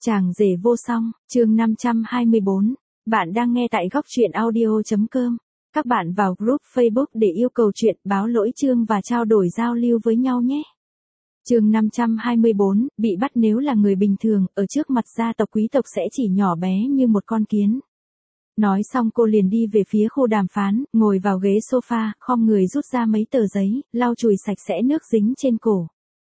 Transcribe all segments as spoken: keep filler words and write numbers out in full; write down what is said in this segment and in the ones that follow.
Chàng rể vô song, chương năm trăm hai mươi bốn. Bạn đang nghe tại góc truyện audio.com. Các bạn vào group Facebook để yêu cầu chuyện, báo lỗi chương và trao đổi giao lưu với nhau nhé. Chương năm trăm hai mươi bốn, bị bắt nếu là người bình thường, ở trước mặt gia tộc quý tộc sẽ chỉ nhỏ bé như một con kiến. Nói xong cô liền đi về phía khu đàm phán, ngồi vào ghế sofa, khom người rút ra mấy tờ giấy, lau chùi sạch sẽ nước dính trên cổ.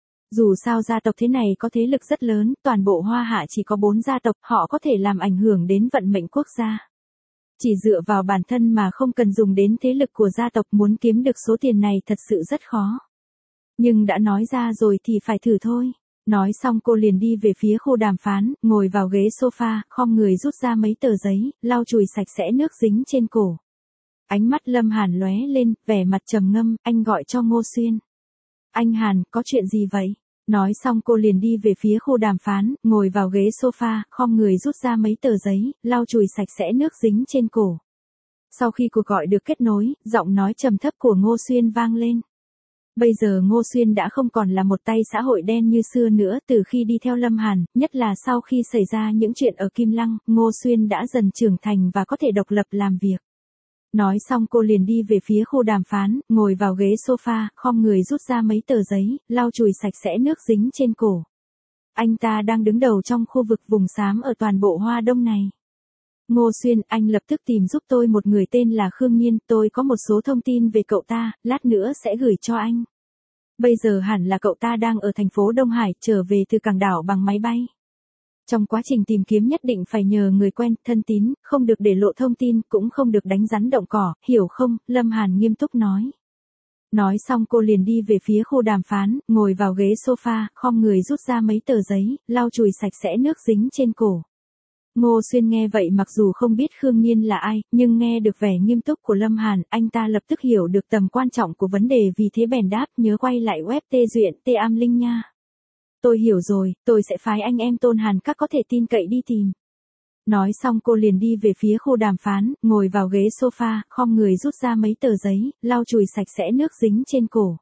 Dù sao gia tộc thế này có thế lực rất lớn, toàn bộ Hoa Hạ chỉ có bốn gia tộc, họ có thể làm ảnh hưởng đến vận mệnh quốc gia. Chỉ dựa vào bản thân mà không cần dùng đến thế lực của gia tộc, muốn kiếm được số tiền này thật sự rất khó. Nhưng đã nói ra rồi thì phải thử thôi. Nói xong cô liền đi về phía khu đàm phán, ngồi vào ghế sofa, khom người rút ra mấy tờ giấy, lau chùi sạch sẽ nước dính trên cổ. Ánh mắt Lâm Hàn lóe lên, vẻ mặt trầm ngâm, anh gọi cho Ngô Xuyên. Anh Hàn, có chuyện gì vậy? Nói xong cô liền đi về phía khu đàm phán, ngồi vào ghế sofa, khom người rút ra mấy tờ giấy, lau chùi sạch sẽ nước dính trên cổ. Sau khi cuộc gọi được kết nối, giọng nói trầm thấp của Ngô Xuyên vang lên. Bây giờ Ngô Xuyên đã không còn là một tay xã hội đen như xưa nữa, từ khi đi theo Lâm Hàn, nhất là sau khi xảy ra những chuyện ở Kim Lăng, Ngô Xuyên đã dần trưởng thành và có thể độc lập làm việc. Nói xong cô liền đi về phía khu đàm phán, ngồi vào ghế sofa, khom người rút ra mấy tờ giấy, lau chùi sạch sẽ nước dính trên cổ. Anh ta đang đứng đầu trong khu vực vùng xám ở toàn bộ Hoa Đông này. Ngô Xuyên, anh lập tức tìm giúp tôi một người tên là Khương Nhiên, tôi có một số thông tin về cậu ta, lát nữa sẽ gửi cho anh. Bây giờ hẳn là cậu ta đang ở thành phố Đông Hải, trở về từ cảng đảo bằng máy bay. Trong quá trình tìm kiếm nhất định phải nhờ người quen, thân tín, không được để lộ thông tin, cũng không được đánh rắn động cỏ, hiểu không? Lâm Hàn nghiêm túc nói. Nói xong cô liền đi về phía khu đàm phán, ngồi vào ghế sofa, khom người rút ra mấy tờ giấy, lau chùi sạch sẽ nước dính trên cổ. Ngô Xuyên nghe vậy mặc dù không biết Khương Nhiên là ai, nhưng nghe được vẻ nghiêm túc của Lâm Hàn, anh ta lập tức hiểu được tầm quan trọng của vấn đề, vì thế bèn đáp, nhớ quay lại web tê duyện tê am linh nha. Tôi hiểu rồi, tôi sẽ phái anh em Tôn Hàn các có thể tin cậy đi tìm. Nói xong cô liền đi về phía khu đàm phán, ngồi vào ghế sofa, khom người rút ra mấy tờ giấy, lau chùi sạch sẽ nước dính trên cổ.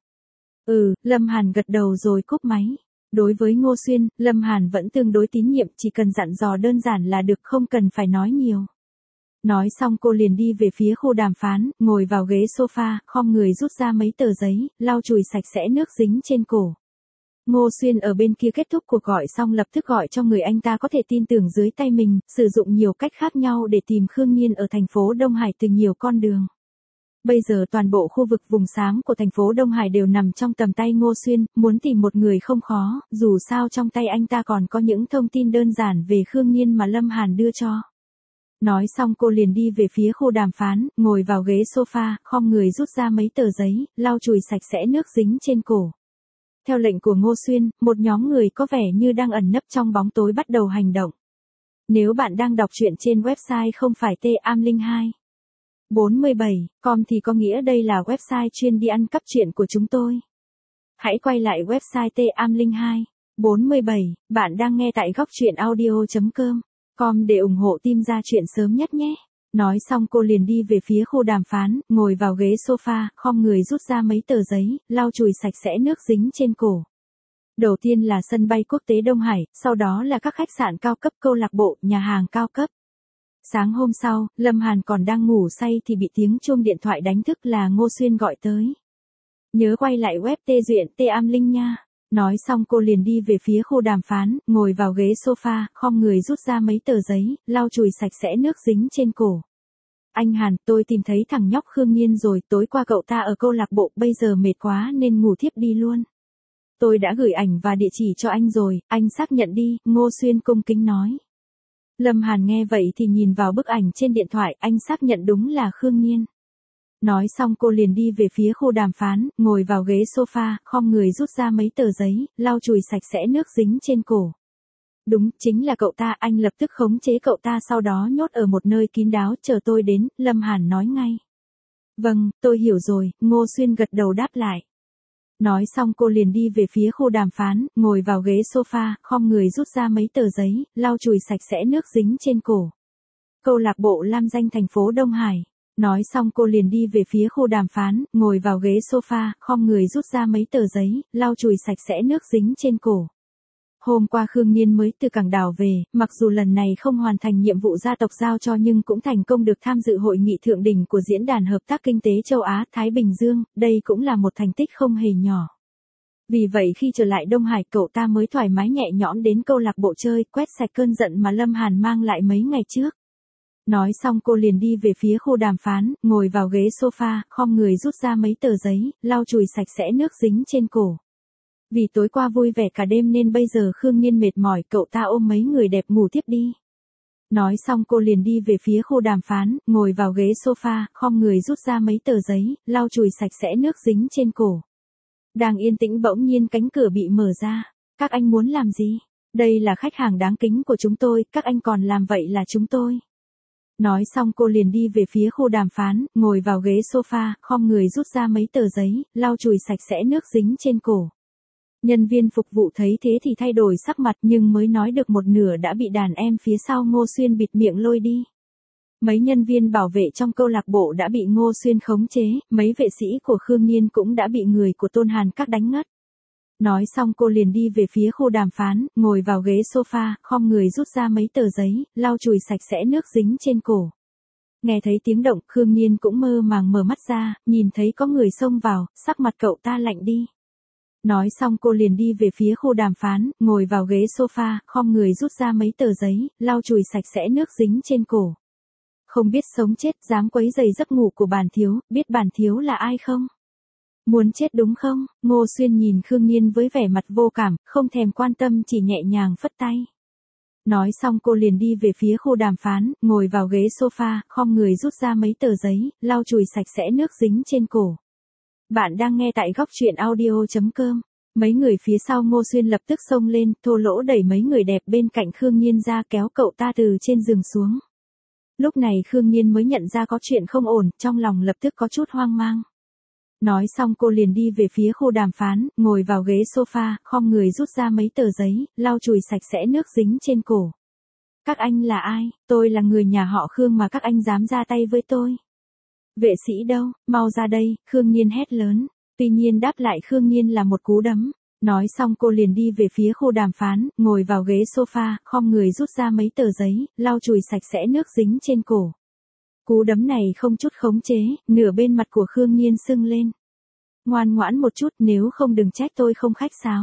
Ừ, Lâm Hàn gật đầu rồi cúp máy. Đối với Ngô Xuyên, Lâm Hàn vẫn tương đối tín nhiệm, chỉ cần dặn dò đơn giản là được, không cần phải nói nhiều. Nói xong cô liền đi về phía khu đàm phán, ngồi vào ghế sofa, khom người rút ra mấy tờ giấy, lau chùi sạch sẽ nước dính trên cổ. Ngô Xuyên ở bên kia kết thúc cuộc gọi xong lập tức gọi cho người anh ta có thể tin tưởng dưới tay mình, sử dụng nhiều cách khác nhau để tìm Khương Nhiên ở thành phố Đông Hải từ nhiều con đường. Bây giờ toàn bộ khu vực vùng xám của thành phố Đông Hải đều nằm trong tầm tay Ngô Xuyên, muốn tìm một người không khó, dù sao trong tay anh ta còn có những thông tin đơn giản về Khương Nhiên mà Lâm Hàn đưa cho. Nói xong cô liền đi về phía khu đàm phán, ngồi vào ghế sofa, khom người rút ra mấy tờ giấy, lau chùi sạch sẽ nước dính trên cổ. Theo lệnh của Ngô Xuyên, một nhóm người có vẻ như đang ẩn nấp trong bóng tối bắt đầu hành động. Nếu bạn đang đọc truyện trên website không phải tê am linh hai bốn mươi bảy chấm com thì có nghĩa đây là website chuyên đi ăn cắp truyện của chúng tôi. Hãy quay lại website tê am linh hai bốn mươi bảy, bạn đang nghe tại góc truyện audio.com com để ủng hộ team ra chuyện sớm nhất nhé. Nói xong cô liền đi về phía khu đàm phán, ngồi vào ghế sofa, khom người rút ra mấy tờ giấy, lau chùi sạch sẽ nước dính trên cổ. Đầu tiên là sân bay quốc tế Đông Hải, sau đó là các khách sạn cao cấp, câu lạc bộ, nhà hàng cao cấp. Sáng hôm sau, Lâm Hàn còn đang ngủ say thì bị tiếng chuông điện thoại đánh thức, là Ngô Xuyên gọi tới. Nhớ quay lại web tê duyện tê am linh nha. Nói xong cô liền đi về phía khu đàm phán, ngồi vào ghế sofa, khom người rút ra mấy tờ giấy, lau chùi sạch sẽ nước dính trên cổ. Anh Hàn, tôi tìm thấy thằng nhóc Khương Nhiên rồi, tối qua cậu ta ở câu lạc bộ, bây giờ mệt quá nên ngủ thiếp đi luôn. Tôi đã gửi ảnh và địa chỉ cho anh rồi, anh xác nhận đi, Ngô Xuyên cung kính nói. Lâm Hàn nghe vậy thì nhìn vào bức ảnh trên điện thoại, anh xác nhận đúng là Khương Nhiên. Nói xong cô liền đi về phía khu đàm phán, ngồi vào ghế sofa, khom người rút ra mấy tờ giấy, lau chùi sạch sẽ nước dính trên cổ. Đúng, chính là cậu ta, anh lập tức khống chế cậu ta sau đó nhốt ở một nơi kín đáo, chờ tôi đến, Lâm Hàn nói ngay. Vâng, tôi hiểu rồi, Ngô Xuyên gật đầu đáp lại. Nói xong cô liền đi về phía khu đàm phán, ngồi vào ghế sofa, khom người rút ra mấy tờ giấy, lau chùi sạch sẽ nước dính trên cổ. Câu lạc bộ Lam Danh thành phố Đông Hải. Nói xong cô liền đi về phía khu đàm phán, ngồi vào ghế sofa, khom người rút ra mấy tờ giấy, lau chùi sạch sẽ nước dính trên cổ. Hôm qua Khương Nhiên mới từ cảng đảo về, mặc dù lần này không hoàn thành nhiệm vụ gia tộc giao cho nhưng cũng thành công được tham dự hội nghị thượng đỉnh của Diễn đàn Hợp tác Kinh tế Châu Á-Thái Bình Dương, đây cũng là một thành tích không hề nhỏ. Vì vậy khi trở lại Đông Hải cậu ta mới thoải mái nhẹ nhõm đến câu lạc bộ chơi, quét sạch cơn giận mà Lâm Hàn mang lại mấy ngày trước. Nói xong cô liền đi về phía khu đàm phán, ngồi vào ghế sofa, khom người rút ra mấy tờ giấy, lau chùi sạch sẽ nước dính trên cổ. Vì tối qua vui vẻ cả đêm nên bây giờ Khương Nhiên mệt mỏi, cậu ta ôm mấy người đẹp ngủ tiếp đi. Nói xong cô liền đi về phía khu đàm phán, ngồi vào ghế sofa, khom người rút ra mấy tờ giấy, lau chùi sạch sẽ nước dính trên cổ. Đang yên tĩnh bỗng nhiên cánh cửa bị mở ra. Các anh muốn làm gì? Đây là khách hàng đáng kính của chúng tôi, các anh còn làm vậy là chúng tôi. Nói xong cô liền đi về phía khu đàm phán, ngồi vào ghế sofa, khom người rút ra mấy tờ giấy, lau chùi sạch sẽ nước dính trên cổ. Nhân viên phục vụ thấy thế thì thay đổi sắc mặt nhưng mới nói được một nửa đã bị đàn em phía sau Ngô Xuyên bịt miệng lôi đi. Mấy nhân viên bảo vệ trong câu lạc bộ đã bị Ngô Xuyên khống chế, mấy vệ sĩ của Khương Nhiên cũng đã bị người của Tôn Hàn Các đánh ngất. Nói xong cô liền đi về phía khu đàm phán, ngồi vào ghế sofa, khom người rút ra mấy tờ giấy, lau chùi sạch sẽ nước dính trên cổ. Nghe thấy tiếng động, Khương Nhiên cũng mơ màng mở mắt ra, nhìn thấy có người xông vào, sắc mặt cậu ta lạnh đi. Nói xong cô liền đi về phía khu đàm phán, ngồi vào ghế sofa, khom người rút ra mấy tờ giấy, lau chùi sạch sẽ nước dính trên cổ. Không biết sống chết, dám quấy rầy giấc ngủ của bản thiếu, biết bản thiếu là ai không? Muốn chết đúng không? Ngô Xuyên nhìn Khương Nhiên với vẻ mặt vô cảm, không thèm quan tâm chỉ nhẹ nhàng phất tay. Nói xong cô liền đi về phía khu đàm phán, ngồi vào ghế sofa, khom người rút ra mấy tờ giấy, lau chùi sạch sẽ nước dính trên cổ. Bạn đang nghe tại góc truyện audio chấm com. Mấy người phía sau Ngô Xuyên lập tức xông lên, thô lỗ đẩy mấy người đẹp bên cạnh Khương Nhiên ra kéo cậu ta từ trên giường xuống. Lúc này Khương Nhiên mới nhận ra có chuyện không ổn, trong lòng lập tức có chút hoang mang. Nói xong cô liền đi về phía khu đàm phán, ngồi vào ghế sofa, khom người rút ra mấy tờ giấy, lau chùi sạch sẽ nước dính trên cổ. Các anh là ai? Tôi là người nhà họ Khương mà các anh dám ra tay với tôi. Vệ sĩ đâu? Mau ra đây, Khương Nhiên hét lớn. Tuy nhiên đáp lại Khương Nhiên là một cú đấm. Nói xong cô liền đi về phía khu đàm phán, ngồi vào ghế sofa, khom người rút ra mấy tờ giấy, lau chùi sạch sẽ nước dính trên cổ. Cú đấm này không chút khống chế, nửa bên mặt của Khương Nhiên sưng lên. Ngoan ngoãn một chút, nếu không đừng trách tôi không khách sáo.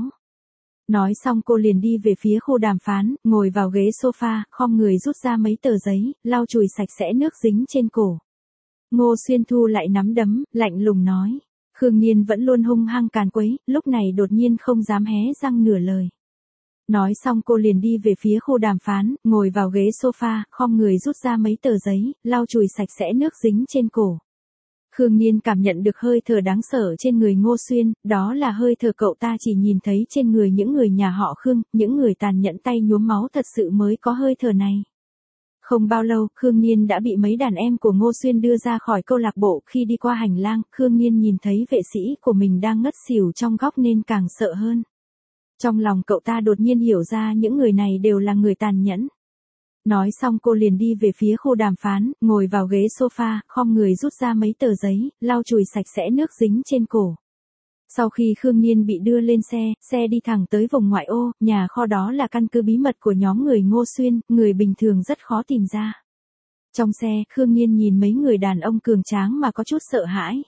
Nói xong cô liền đi về phía khu đàm phán, ngồi vào ghế sofa, khom người rút ra mấy tờ giấy, lau chùi sạch sẽ nước dính trên cổ. Ngô Xuyên thu lại nắm đấm, lạnh lùng nói. Khương Nhiên vẫn luôn hung hăng càn quấy, lúc này đột nhiên không dám hé răng nửa lời. Nói xong cô liền đi về phía khu đàm phán, ngồi vào ghế sofa, khom người rút ra mấy tờ giấy, lau chùi sạch sẽ nước dính trên cổ. Khương Nhiên cảm nhận được hơi thở đáng sợ trên người Ngô Xuyên, đó là hơi thở cậu ta chỉ nhìn thấy trên người những người nhà họ Khương, những người tàn nhẫn tay nhuốm máu thật sự mới có hơi thở này. Không bao lâu, Khương Nhiên đã bị mấy đàn em của Ngô Xuyên đưa ra khỏi câu lạc bộ, khi đi qua hành lang, Khương Nhiên nhìn thấy vệ sĩ của mình đang ngất xỉu trong góc nên càng sợ hơn. Trong lòng cậu ta đột nhiên hiểu ra những người này đều là người tàn nhẫn. Nói xong cô liền đi về phía khu đàm phán, ngồi vào ghế sofa, khom người rút ra mấy tờ giấy, lau chùi sạch sẽ nước dính trên cổ. Sau khi Khương Nhiên bị đưa lên xe, xe đi thẳng tới vùng ngoại ô, nhà kho đó là căn cứ bí mật của nhóm người Ngô Xuyên, người bình thường rất khó tìm ra. Trong xe, Khương Nhiên nhìn mấy người đàn ông cường tráng mà có chút sợ hãi.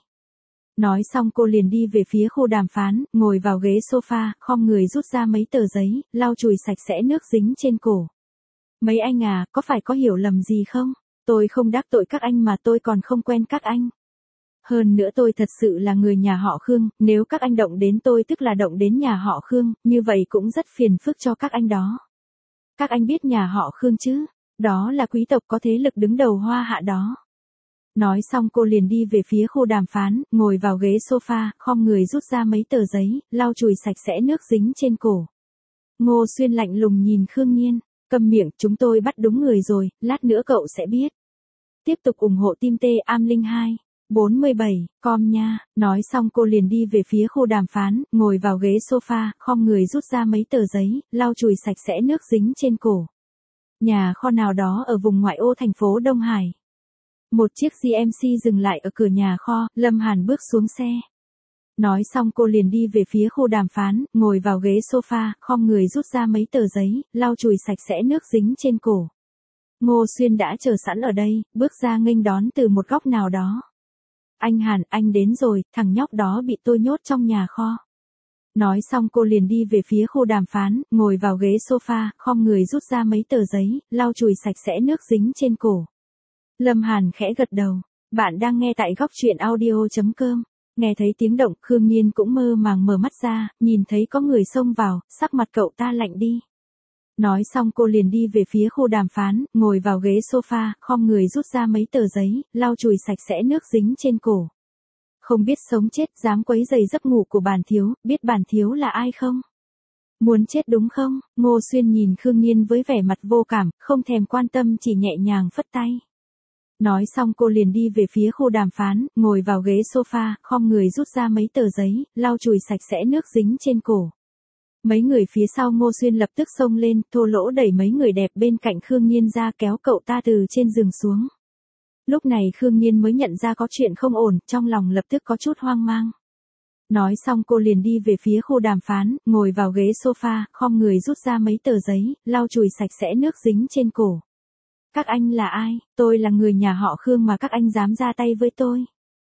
Nói xong cô liền đi về phía khu đàm phán, ngồi vào ghế sofa, khom người rút ra mấy tờ giấy, lau chùi sạch sẽ nước dính trên cổ. Mấy anh à, có phải có hiểu lầm gì không? Tôi không đắc tội các anh mà tôi còn không quen các anh. Hơn nữa tôi thật sự là người nhà họ Khương, nếu các anh động đến tôi tức là động đến nhà họ Khương, như vậy cũng rất phiền phức cho các anh đó. Các anh biết nhà họ Khương chứ? Đó là quý tộc có thế lực đứng đầu Hoa Hạ đó. Nói xong cô liền đi về phía khu đàm phán, ngồi vào ghế sofa, khom người rút ra mấy tờ giấy, lau chùi sạch sẽ nước dính trên cổ. Ngô Xuyên lạnh lùng nhìn Khương Nhiên, câm miệng, chúng tôi bắt đúng người rồi, lát nữa cậu sẽ biết. Tiếp tục ủng hộ team T Am Linh hai. bốn mươi bảy, com nha. Nói xong cô liền đi về phía khu đàm phán, ngồi vào ghế sofa, khom người rút ra mấy tờ giấy, lau chùi sạch sẽ nước dính trên cổ. Nhà kho nào đó ở vùng ngoại ô thành phố Đông Hải. Một chiếc giê em xê dừng lại ở cửa nhà kho, Lâm Hàn bước xuống xe. Nói xong cô liền đi về phía khu đàm phán, ngồi vào ghế sofa, khom người rút ra mấy tờ giấy, lau chùi sạch sẽ nước dính trên cổ. Ngô Xuyên đã chờ sẵn ở đây, bước ra nghênh đón từ một góc nào đó. Anh Hàn, anh đến rồi, thằng nhóc đó bị tôi nhốt trong nhà kho. Nói xong cô liền đi về phía khu đàm phán, ngồi vào ghế sofa, khom người rút ra mấy tờ giấy, lau chùi sạch sẽ nước dính trên cổ. Lâm Hàn khẽ gật đầu. Bạn đang nghe tại góc truyện audio.com. Nghe thấy tiếng động, Khương Nhiên cũng mơ màng mở mắt ra, nhìn thấy có người xông vào, sắc mặt cậu ta lạnh đi. Nói xong cô liền đi về phía khu đàm phán, ngồi vào ghế sofa, khom người rút ra mấy tờ giấy, lau chùi sạch sẽ nước dính trên cổ. Không biết sống chết, dám quấy rầy giấc ngủ của bản thiếu, biết bản thiếu là ai không? Muốn chết đúng không? Ngô Xuyên nhìn Khương Nhiên với vẻ mặt vô cảm, không thèm quan tâm, chỉ nhẹ nhàng phất tay. Nói xong cô liền đi về phía khu đàm phán, ngồi vào ghế sofa, khom người rút ra mấy tờ giấy, lau chùi sạch sẽ nước dính trên cổ. Mấy người phía sau Ngô Xuyên lập tức xông lên, thô lỗ đẩy mấy người đẹp bên cạnh Khương Nhiên ra, kéo cậu ta từ trên giường xuống. Lúc này Khương Nhiên mới nhận ra có chuyện không ổn, trong lòng lập tức có chút hoang mang. Nói xong cô liền đi về phía khu đàm phán, ngồi vào ghế sofa, khom người rút ra mấy tờ giấy, lau chùi sạch sẽ nước dính trên cổ. Các anh là ai? Tôi là người nhà họ Khương mà các anh dám ra tay với tôi.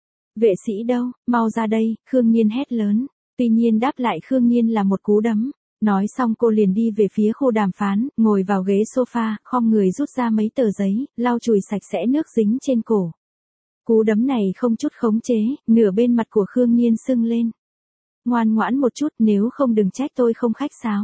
Vệ sĩ đâu? Mau ra đây, Khương Nhiên hét lớn. Tuy nhiên đáp lại Khương Nhiên là một cú đấm. Nói xong cô liền đi về phía khu đàm phán, ngồi vào ghế sofa, khom người rút ra mấy tờ giấy, lau chùi sạch sẽ nước dính trên cổ. Cú đấm này không chút khống chế, nửa bên mặt của Khương Nhiên sưng lên. Ngoan ngoãn một chút, nếu không đừng trách tôi không khách sáo.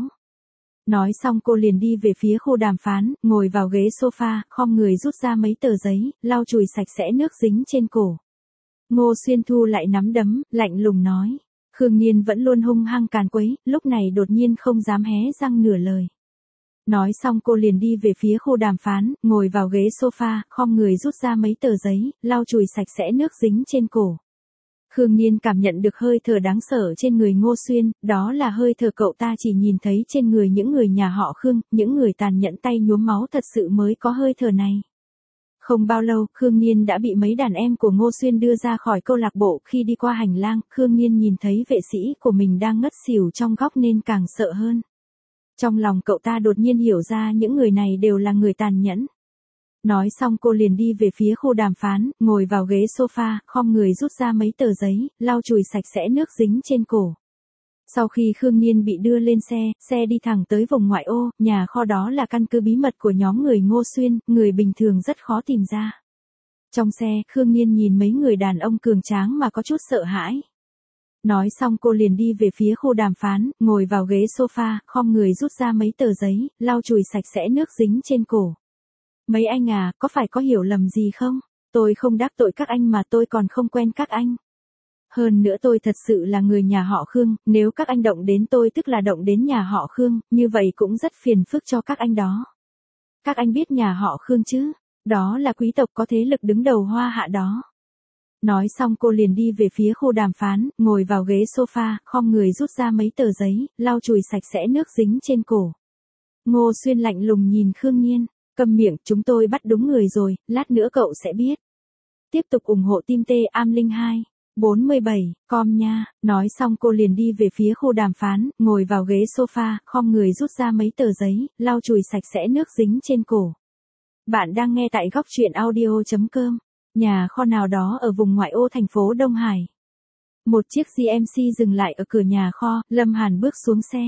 Nói xong cô liền đi về phía khu đàm phán, ngồi vào ghế sofa, khom người rút ra mấy tờ giấy, lau chùi sạch sẽ nước dính trên cổ. Ngô Xuyên thu lại nắm đấm, lạnh lùng nói. Khương Nhiên vẫn luôn hung hăng càn quấy, lúc này đột nhiên không dám hé răng nửa lời. Nói xong cô liền đi về phía khu đàm phán, ngồi vào ghế sofa, khom người rút ra mấy tờ giấy, lau chùi sạch sẽ nước dính trên cổ. Khương Nhiên cảm nhận được hơi thở đáng sợ trên người Ngô Xuyên, đó là hơi thở cậu ta chỉ nhìn thấy trên người những người nhà họ Khương, những người tàn nhẫn tay nhuốm máu thật sự mới có hơi thở này. Không bao lâu, Khương Nhiên đã bị mấy đàn em của Ngô Xuyên đưa ra khỏi câu lạc bộ. Khi đi qua hành lang, Khương Nhiên nhìn thấy vệ sĩ của mình đang ngất xỉu trong góc nên càng sợ hơn. Trong lòng cậu ta đột nhiên hiểu ra những người này đều là người tàn nhẫn. Nói xong cô liền đi về phía khu đàm phán, ngồi vào ghế sofa, khom người rút ra mấy tờ giấy, lau chùi sạch sẽ nước dính trên cổ. Sau khi Khương Nhiên bị đưa lên xe, xe đi thẳng tới vùng ngoại ô, nhà kho đó là căn cứ bí mật của nhóm người Ngô Xuyên, người bình thường rất khó tìm ra. Trong xe, Khương Nhiên nhìn mấy người đàn ông cường tráng mà có chút sợ hãi. Nói xong cô liền đi về phía khu đàm phán, ngồi vào ghế sofa, khom người rút ra mấy tờ giấy, lau chùi sạch sẽ nước dính trên cổ. Mấy anh à, có phải có hiểu lầm gì không? Tôi không đắc tội các anh mà tôi còn không quen các anh. Hơn nữa tôi thật sự là người nhà họ Khương, nếu các anh động đến tôi tức là động đến nhà họ Khương, như vậy cũng rất phiền phức cho các anh đó. Các anh biết nhà họ Khương chứ? Đó là quý tộc có thế lực đứng đầu Hoa Hạ đó. Nói xong cô liền đi về phía khu đàm phán, ngồi vào ghế sofa, khom người rút ra mấy tờ giấy, lau chùi sạch sẽ nước dính trên cổ. Ngô Xuyên lạnh lùng nhìn Khương Nhiên, câm miệng, chúng tôi bắt đúng người rồi, lát nữa cậu sẽ biết. Tiếp tục ủng hộ team T Am Linh hai. bốn mươi bảy, com nha. Nói xong cô liền đi về phía khu đàm phán, ngồi vào ghế sofa, khom người rút ra mấy tờ giấy, lau chùi sạch sẽ nước dính trên cổ. Bạn đang nghe tại góc truyện audio.com. Nhà kho nào đó ở vùng ngoại ô thành phố Đông Hải. Một chiếc giê em xê dừng lại ở cửa nhà kho, Lâm Hàn bước xuống xe.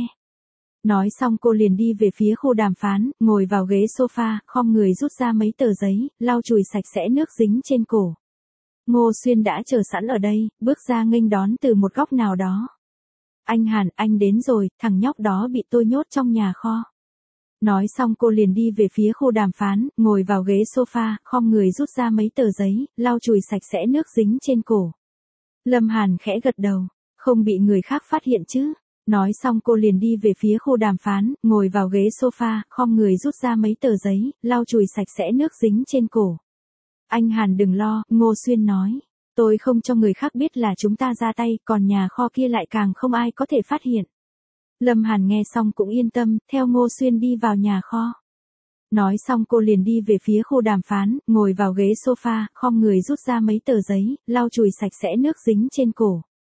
Nói xong cô liền đi về phía khu đàm phán, ngồi vào ghế sofa, khom người rút ra mấy tờ giấy, lau chùi sạch sẽ nước dính trên cổ. Ngô Xuyên đã chờ sẵn ở đây, bước ra nghênh đón từ một góc nào đó. Anh Hàn, anh đến rồi, thằng nhóc đó bị tôi nhốt trong nhà kho. Nói xong cô liền đi về phía khu đàm phán, ngồi vào ghế sofa, khom người rút ra mấy tờ giấy, lau chùi sạch sẽ nước dính trên cổ. Lâm Hàn khẽ gật đầu, không bị người khác phát hiện chứ. Nói xong cô liền đi về phía khu đàm phán, ngồi vào ghế sofa, khom người rút ra mấy tờ giấy, lau chùi sạch sẽ nước dính trên cổ. Anh Hàn đừng lo, Ngô Xuyên nói. Tôi không cho người khác biết là chúng ta ra tay, còn nhà kho kia lại càng không ai có thể phát hiện. Lâm Hàn nghe xong cũng yên tâm, theo Ngô Xuyên đi vào nhà kho. Nói xong cô liền đi về phía khu đàm phán, ngồi vào ghế sofa, khom người rút ra mấy tờ giấy, lau chùi sạch sẽ nước dính trên cổ.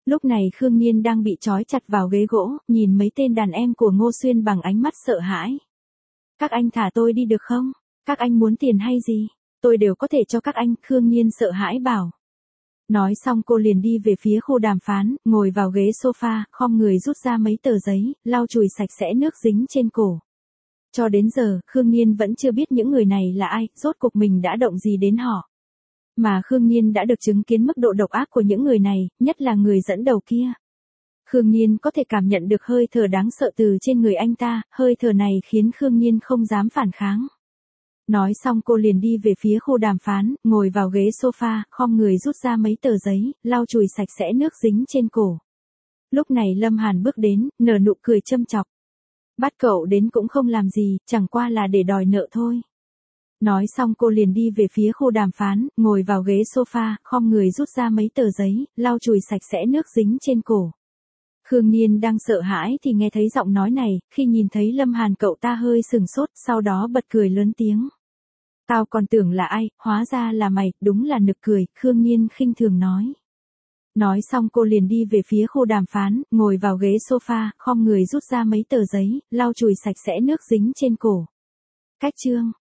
Lúc này Khương Nhiên đang bị trói chặt vào ghế gỗ, nhìn mấy tên đàn em của Ngô Xuyên bằng ánh mắt sợ hãi. Các anh thả tôi đi được không? Các anh muốn tiền hay gì? Tôi đều có thể cho các anh, Khương Nhiên sợ hãi bảo. Nói xong cô liền đi về phía khu đàm phán, ngồi vào ghế sofa, khom người rút ra mấy tờ giấy, lau chùi sạch sẽ nước dính trên cổ. Cho đến giờ, Khương Nhiên vẫn chưa biết những người này là ai, rốt cuộc mình đã động gì đến họ. Mà Khương Nhiên đã được chứng kiến mức độ độc ác của những người này, nhất là người dẫn đầu kia. Khương Nhiên có thể cảm nhận được hơi thở đáng sợ từ trên người anh ta, hơi thở này khiến Khương Nhiên không dám phản kháng. Nói xong cô liền đi về phía khu đàm phán, ngồi vào ghế sofa, khom người rút ra mấy tờ giấy, lau chùi sạch sẽ nước dính trên cổ. Lúc này Lâm Hàn bước đến, nở nụ cười châm chọc. Bắt cậu đến cũng không làm gì, chẳng qua là để đòi nợ thôi. Nói xong cô liền đi về phía khu đàm phán, ngồi vào ghế sofa, khom người rút ra mấy tờ giấy, lau chùi sạch sẽ nước dính trên cổ. Khương Nhiên đang sợ hãi thì nghe thấy giọng nói này, khi nhìn thấy Lâm Hàn cậu ta hơi sừng sốt, sau đó bật cười lớn tiếng. Tao còn tưởng là ai, hóa ra là mày, đúng là nực cười, Khương Nhiên khinh thường nói. Nói xong cô liền đi về phía khu đàm phán, ngồi vào ghế sofa, khom người rút ra mấy tờ giấy, lau chùi sạch sẽ nước dính trên cổ. Cách chương